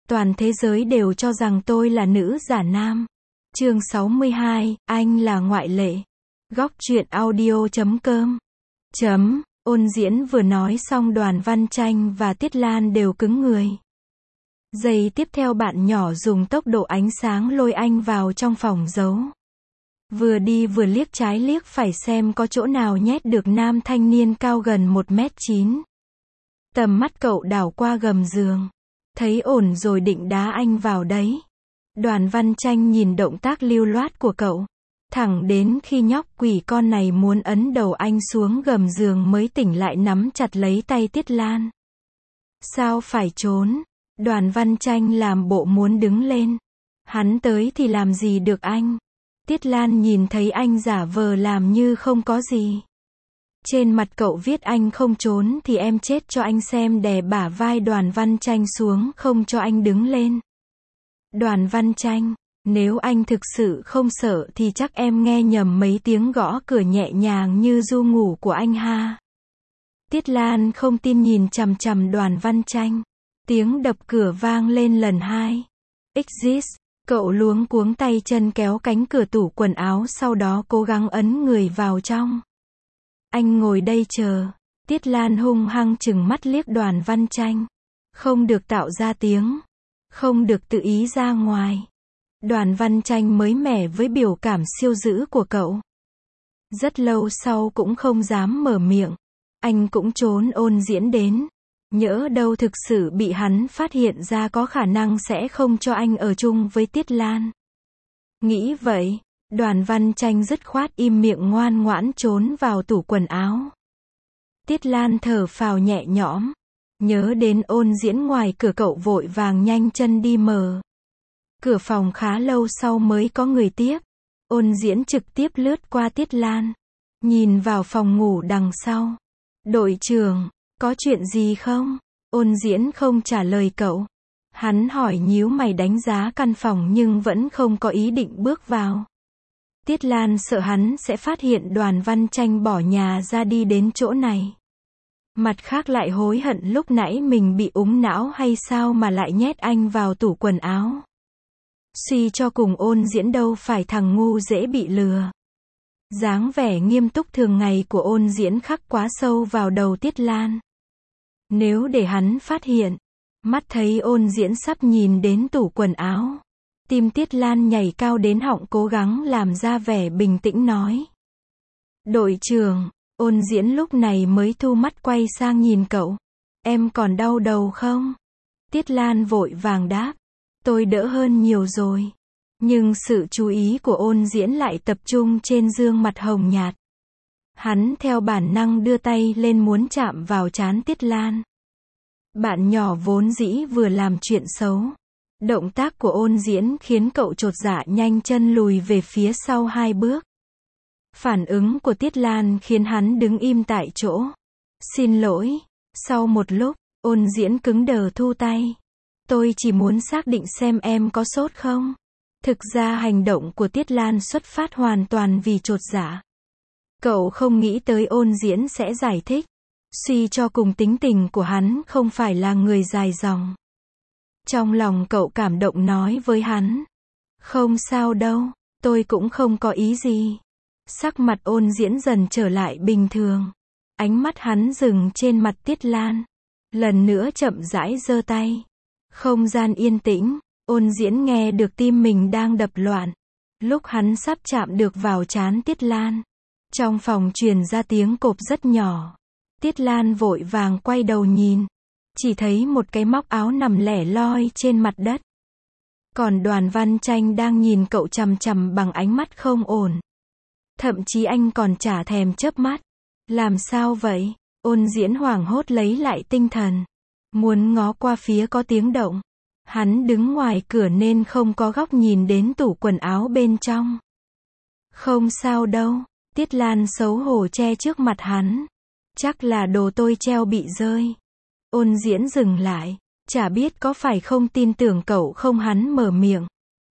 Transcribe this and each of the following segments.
Toàn thế giới đều cho rằng tôi là nữ giả nam. Chương 62, anh là ngoại lệ. Góc truyện audio.com. Ôn Diễn vừa nói xong Đoàn Văn Tranh và Tiết Lan đều cứng người. Giây tiếp theo bạn nhỏ dùng tốc độ ánh sáng lôi anh vào trong phòng giấu. Vừa đi vừa liếc trái liếc phải xem có chỗ nào nhét được nam thanh niên cao gần 1m9. Tầm mắt cậu đảo qua gầm giường. Thấy ổn rồi định đá anh vào đấy. Đoàn Văn Tranh nhìn động tác lưu loát của cậu. Thẳng đến khi nhóc quỷ con này muốn ấn đầu anh xuống gầm giường mới tỉnh lại nắm chặt lấy tay Tiết Lan. Sao phải trốn? Đoàn Văn Tranh làm bộ muốn đứng lên. Hắn tới thì làm gì được anh? Tiết Lan nhìn thấy anh giả vờ làm như không có gì. Trên mặt cậu viết anh không trốn thì em chết cho anh xem, đè bả vai Đoàn Văn Tranh xuống không cho anh đứng lên. Đoàn Văn Tranh, nếu anh thực sự không sợ thì chắc em nghe nhầm mấy tiếng gõ cửa nhẹ nhàng như ru ngủ của anh ha. Tiết Lan không tin nhìn chằm chằm Đoàn Văn Tranh. Tiếng đập cửa vang lên lần hai. Exist, cậu luống cuống tay chân kéo cánh cửa tủ quần áo sau đó cố gắng ấn người vào trong. Anh ngồi đây chờ. Tiết Lan hung hăng trừng mắt liếc Đoàn Văn Tranh. Không được tạo ra tiếng. Không được tự ý ra ngoài. Đoàn Văn Tranh mới mẻ với biểu cảm siêu dữ của cậu. Rất lâu sau cũng không dám mở miệng. Anh cũng trốn Ôn Diễn đến. Nhỡ đâu thực sự bị hắn phát hiện ra có khả năng sẽ không cho anh ở chung với Tiết Lan. Nghĩ vậy, Đoàn Văn Tranh dứt khoát im miệng ngoan ngoãn trốn vào tủ quần áo. Tiết Lan thở phào nhẹ nhõm. Nhớ đến Ôn Diễn ngoài cửa cậu vội vàng nhanh chân đi mở. Cửa phòng khá lâu sau mới có người tiếp. Ôn Diễn trực tiếp lướt qua Tiết Lan. Nhìn vào phòng ngủ đằng sau. Đội trưởng, có chuyện gì không? Ôn Diễn không trả lời cậu. Hắn hỏi nhíu mày đánh giá căn phòng nhưng vẫn không có ý định bước vào. Tiết Lan sợ hắn sẽ phát hiện Đoàn Văn Tranh bỏ nhà ra đi đến chỗ này. Mặt khác lại hối hận lúc nãy mình bị úng não hay sao mà lại nhét anh vào tủ quần áo. Suy cho cùng Ôn Diễn đâu phải thằng ngu dễ bị lừa. Dáng vẻ nghiêm túc thường ngày của Ôn Diễn khắc quá sâu vào đầu Tiết Lan. Nếu để hắn phát hiện, mắt thấy Ôn Diễn sắp nhìn đến tủ quần áo. Tim Tiết Lan nhảy cao đến họng cố gắng làm ra vẻ bình tĩnh nói. Đội trưởng, Ôn Diễn lúc này mới thu mắt quay sang nhìn cậu. Em còn đau đầu không? Tiết Lan vội vàng đáp. Tôi đỡ hơn nhiều rồi. Nhưng sự chú ý của Ôn Diễn lại tập trung trên gương mặt hồng nhạt. Hắn theo bản năng đưa tay lên muốn chạm vào trán Tiết Lan. Bạn nhỏ vốn dĩ vừa làm chuyện xấu. Động tác của Ôn Diễn khiến cậu chột dạ nhanh chân lùi về phía sau 2 bước. Phản ứng của Tiết Lan khiến hắn đứng im tại chỗ. Xin lỗi. Sau một lúc, Ôn Diễn cứng đờ thu tay. Tôi chỉ muốn xác định xem em có sốt không. Thực ra hành động của Tiết Lan xuất phát hoàn toàn vì chột dạ. Cậu không nghĩ tới Ôn Diễn sẽ giải thích. Suy cho cùng tính tình của hắn không phải là người dài dòng. Trong lòng cậu cảm động nói với hắn. Không sao đâu, tôi cũng không có ý gì. Sắc mặt Ôn Diễn dần trở lại bình thường. Ánh mắt hắn dừng trên mặt Tiết Lan. Lần nữa chậm rãi giơ tay. Không gian yên tĩnh, Ôn Diễn nghe được tim mình đang đập loạn. Lúc hắn sắp chạm được vào trán Tiết Lan. Trong phòng truyền ra tiếng cộp rất nhỏ. Tiết Lan vội vàng quay đầu nhìn. Chỉ thấy một cái móc áo nằm lẻ loi trên mặt đất. Còn Đoàn Văn Tranh đang nhìn cậu chằm chằm bằng ánh mắt không ổn. Thậm chí anh còn chả thèm chớp mắt. Làm sao vậy? Ôn Diễn hoảng hốt lấy lại tinh thần. Muốn ngó qua phía có tiếng động. Hắn đứng ngoài cửa nên không có góc nhìn đến tủ quần áo bên trong. Không sao đâu. Tiết Lan xấu hổ che trước mặt hắn. Chắc là đồ tôi treo bị rơi. Ôn Diễn dừng lại. Chả biết có phải không tin tưởng cậu không, hắn mở miệng.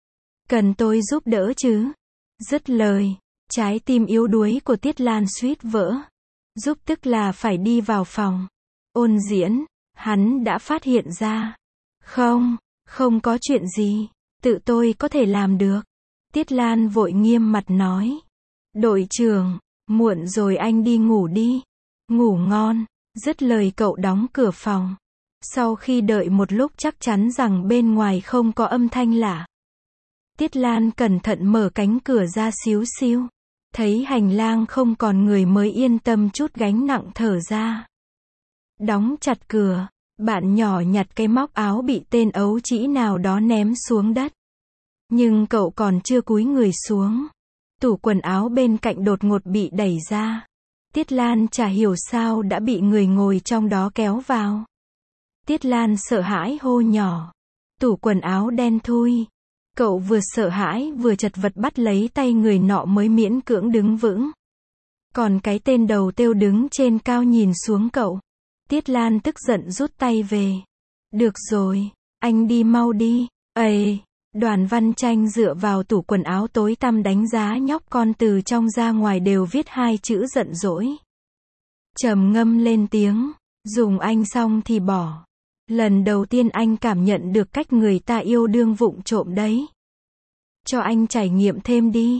Cần tôi giúp đỡ chứ? Dứt lời, trái tim yếu đuối của Tiết Lan suýt vỡ. Giúp tức là phải đi vào phòng. Ôn Diễn, hắn đã phát hiện ra. Không, Không có chuyện gì, tự tôi có thể làm được. Tiết Lan vội nghiêm mặt nói. Đội trưởng, muộn rồi anh đi ngủ đi. Ngủ ngon. Dứt lời cậu đóng cửa phòng. Sau khi đợi một lúc chắc chắn rằng bên ngoài không có âm thanh lạ, Tiết Lan cẩn thận mở cánh cửa ra xíu xiu. Thấy hành lang không còn người mới yên tâm chút gánh nặng thở ra. Đóng chặt cửa, bạn nhỏ nhặt cái móc áo bị tên ấu trĩ nào đó ném xuống đất. Nhưng cậu còn chưa cúi người xuống. Tủ quần áo bên cạnh đột ngột bị đẩy ra. Tiết Lan chả hiểu sao đã bị người ngồi trong đó kéo vào. Tiết Lan sợ hãi hô nhỏ. Tủ quần áo đen thui. Cậu vừa sợ hãi vừa chật vật bắt lấy tay người nọ mới miễn cưỡng đứng vững. Còn cái tên đầu têu đứng trên cao nhìn xuống cậu. Tiết Lan tức giận rút tay về. Được rồi, anh đi mau đi. Ây, Đoàn Văn Tranh dựa vào tủ quần áo tối tăm đánh giá nhóc con từ trong ra ngoài đều viết hai chữ giận dỗi. Trầm ngâm lên tiếng, dùng anh xong thì bỏ. Lần đầu tiên anh cảm nhận được cách người ta yêu đương vụng trộm đấy. Cho anh trải nghiệm thêm đi.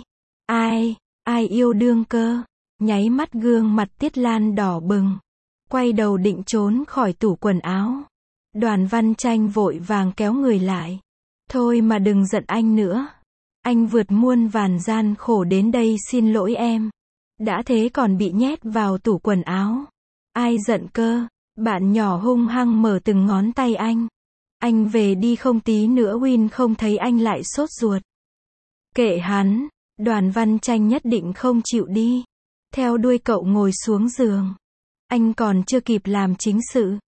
Ai yêu đương cơ? Nháy mắt gương mặt Tiết Lan đỏ bừng. Quay đầu định trốn khỏi tủ quần áo. Đoàn Văn Tranh vội vàng kéo người lại. Thôi mà đừng giận anh nữa. Anh vượt muôn vàn gian khổ đến đây xin lỗi em. Đã thế còn bị nhét vào tủ quần áo. Ai giận cơ? Bạn nhỏ hung hăng mở từng ngón tay anh. Anh về đi không tí nữa Win không thấy anh lại sốt ruột. Kệ hắn, Đoàn Văn Tranh nhất định không chịu đi. Theo đuôi cậu ngồi xuống giường. Anh còn chưa kịp làm chính sự.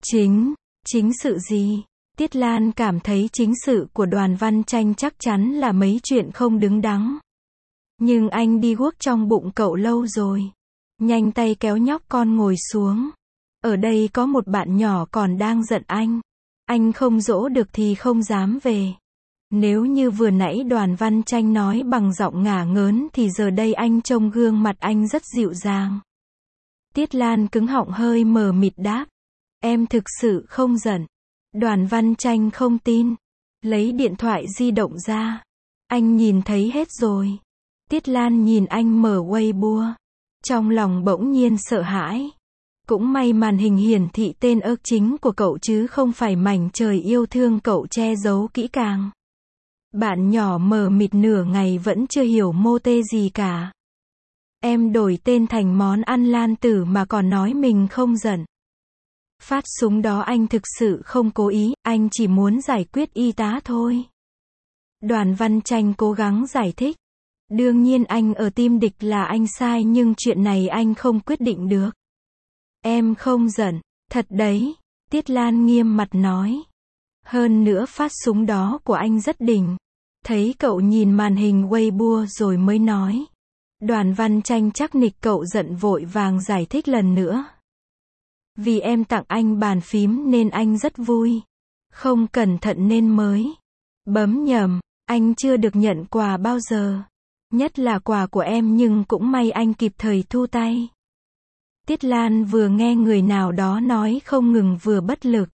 Chính sự gì? Tiết Lan cảm thấy chính sự của Đoàn Văn Tranh chắc chắn là mấy chuyện không đứng đắn. Nhưng anh đi guốc trong bụng cậu lâu rồi. Nhanh tay kéo nhóc con ngồi xuống. Ở đây có một bạn nhỏ còn đang giận anh. Anh không dỗ được thì không dám về. Nếu như vừa nãy Đoàn Văn Tranh nói bằng giọng ngả ngớn thì giờ đây anh trông gương mặt anh rất dịu dàng. Tiết Lan cứng họng hơi mờ mịt đáp. Em thực sự không giận. Đoàn Văn Tranh không tin. Lấy điện thoại di động ra. Anh nhìn thấy hết rồi. Tiết Lan nhìn anh mở Weibo. Trong lòng bỗng nhiên sợ hãi. Cũng may màn hình hiển thị tên ớt chính của cậu chứ không phải mảnh trời yêu thương cậu che giấu kỹ càng. Bạn nhỏ mờ mịt nửa ngày vẫn chưa hiểu mô tê gì cả. Em đổi tên thành món ăn Lan Tử mà còn nói mình không giận. Phát súng đó anh thực sự không cố ý, anh chỉ muốn giải quyết y tá thôi. Đoàn Văn Tranh cố gắng giải thích. Đương nhiên anh ở team địch là anh sai nhưng chuyện này anh không quyết định được. Em không giận, thật đấy, Tiết Lan nghiêm mặt nói. Hơn nữa phát súng đó của anh rất đỉnh. Thấy cậu nhìn màn hình Weibo rồi mới nói. Đoàn Văn Tranh chắc nịch cậu giận vội vàng giải thích lần nữa. Vì em tặng anh bàn phím nên anh rất vui. Không cẩn thận nên mới bấm nhầm, anh chưa được nhận quà bao giờ. Nhất là quà của em nhưng cũng may anh kịp thời thu tay. Tiết Lan vừa nghe người nào đó nói không ngừng vừa bất lực.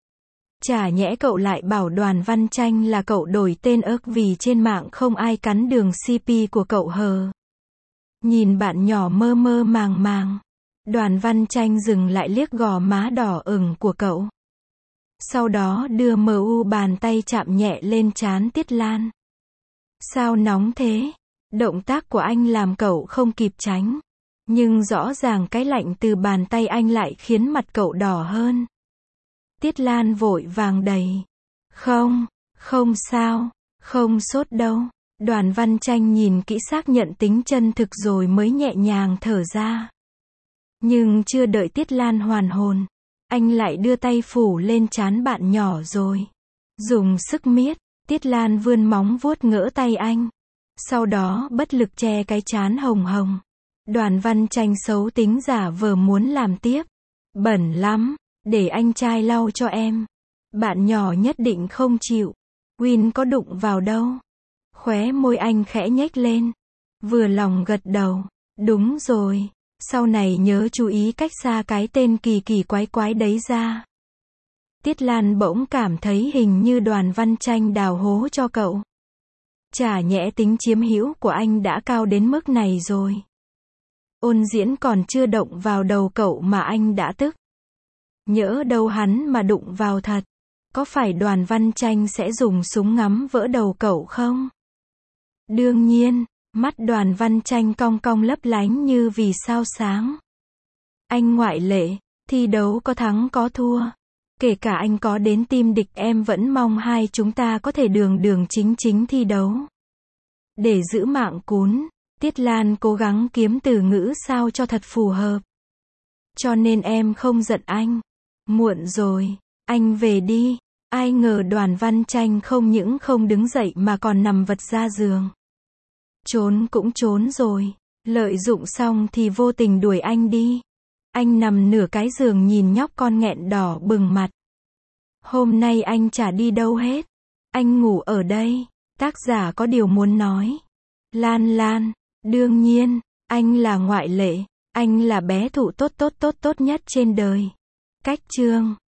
Chả nhẽ cậu lại bảo Đoàn Văn Tranh là cậu đổi tên ớt vì trên mạng không ai cắn đường CP của cậu hờ. Nhìn bạn nhỏ mơ mơ màng màng. Đoàn Văn Tranh dừng lại liếc gò má đỏ ửng của cậu. Sau đó đưa mu bàn tay chạm nhẹ lên trán Tiết Lan. Sao nóng thế? Động tác của anh làm cậu không kịp tránh. Nhưng rõ ràng cái lạnh từ bàn tay anh lại khiến mặt cậu đỏ hơn. Tiết Lan vội vàng đầy. Không sao, không sốt đâu. Đoàn Văn Tranh nhìn kỹ xác nhận tính chân thực rồi mới nhẹ nhàng thở ra. Nhưng chưa đợi Tiết Lan hoàn hồn, anh lại đưa tay phủ lên trán bạn nhỏ rồi. Dùng sức miết, Tiết Lan vươn móng vuốt ngỡ tay anh. Sau đó bất lực che cái trán hồng hồng. Đoàn Văn Tranh xấu tính giả vờ muốn làm tiếp. Bẩn lắm, để anh trai lau cho em. Bạn nhỏ nhất định không chịu. Win có đụng vào đâu. Khóe môi anh khẽ nhếch lên. Vừa lòng gật đầu. Đúng rồi. Sau này nhớ chú ý cách xa cái tên kỳ kỳ quái quái đấy ra. Tiết Lan bỗng cảm thấy hình như Đoàn Văn Tranh đào hố cho cậu. Chả nhẽ tính chiếm hữu của anh đã cao đến mức này rồi. Ôn Diễn còn chưa động vào đầu cậu mà anh đã tức. Nhỡ đâu hắn mà đụng vào thật, có phải Đoàn Văn Tranh sẽ dùng súng ngắm vỡ đầu cậu không? Đương nhiên, mắt Đoàn Văn Tranh cong cong lấp lánh như vì sao sáng. Anh ngoại lệ, thi đấu có thắng có thua. Kể cả anh có đến team địch em vẫn mong hai chúng ta có thể đường đường chính chính thi đấu. Để giữ mạng cún, Tiết Lan cố gắng kiếm từ ngữ sao cho thật phù hợp. Cho nên em không giận anh. Muộn rồi, anh về đi. Ai ngờ Đoàn Văn Tranh không những không đứng dậy mà còn nằm vật ra giường. Trốn cũng trốn rồi, lợi dụng xong thì vô tình đuổi anh đi. Anh nằm nửa cái giường nhìn nhóc con nghẹn đỏ bừng mặt. Hôm nay anh chả đi đâu hết. Anh ngủ ở đây. Tác giả có điều muốn nói. Lan Lan, đương nhiên, anh là ngoại lệ. Anh là bé thụ tốt nhất trên đời. Cách chương